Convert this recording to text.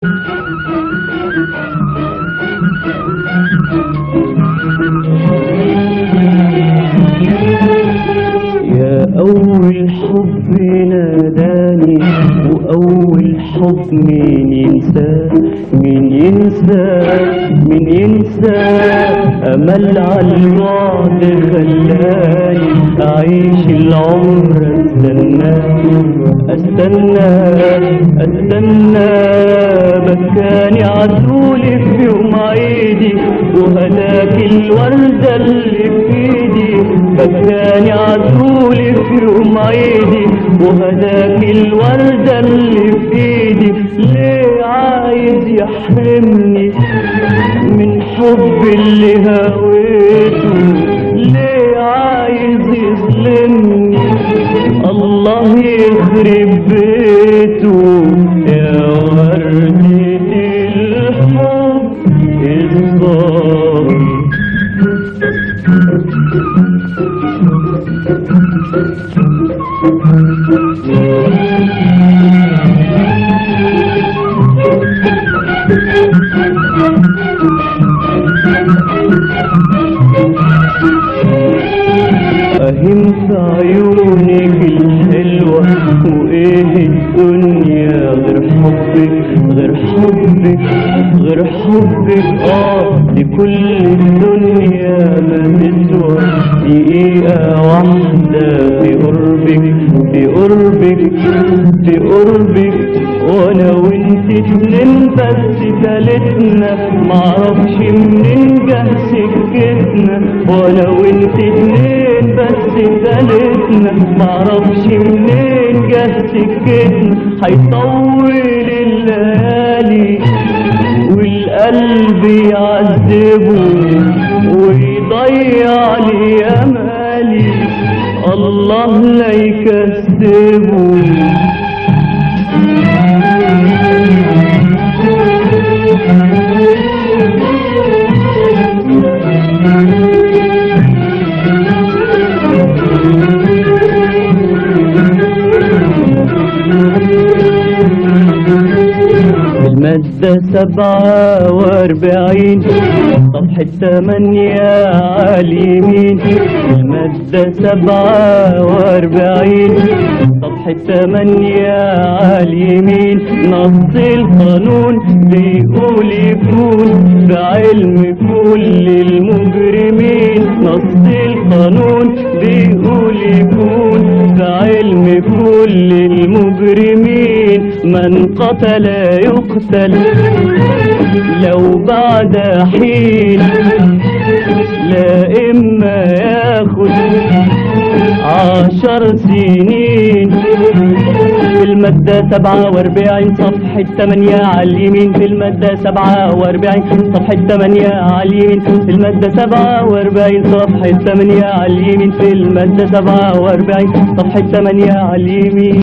يا أول حب ناداني وأول حب مين ينسى مين ينسى مين ينسى أمل عالبعد خلاني أعيش العمر أستنى بكاني عدولي في يوم عيدي وهداك الوردة اللي في ايدي بكاني عدولي في يوم عيدي وهداك الوردة اللي في ايدي ليه عايز يحرمني من حب اللي هويته ليه عايز يظلمني الله يخرب بيته يا وردة الحب الصافي فهمت عيونك الحلوة وايه الدنيا غير حبك غير حبك غير حبك دي كل الدنيا ما تسوى دقيقة واحدة في قربك في قربك في قربك وانا وانت اتنين بس تالتنا معرفش منين جه سكتنا وانا وانت اتنين بس تالتنا معرفش منين جه سكتنا هيطول الليالي والقلب يعذبه ويضيع لي امالي الله لا يكذبه المادة 47 صفحة 8 عاليمين المادة 47 صفحة 8 عاليمين نص القانون بيقول يكون بعلم كل المجرمين نص القانون بيقول يكون بعلم كل المجرمين من قتل يقتل لو بعد حين لا إما ياخد 10 سنين في المادة 47 صفحة 8 على اليمين في المادة 47 صفحة 8 على اليمين في المادة 47 صفحة 8 على اليمين في المادة 47 صفحة 8 على اليمين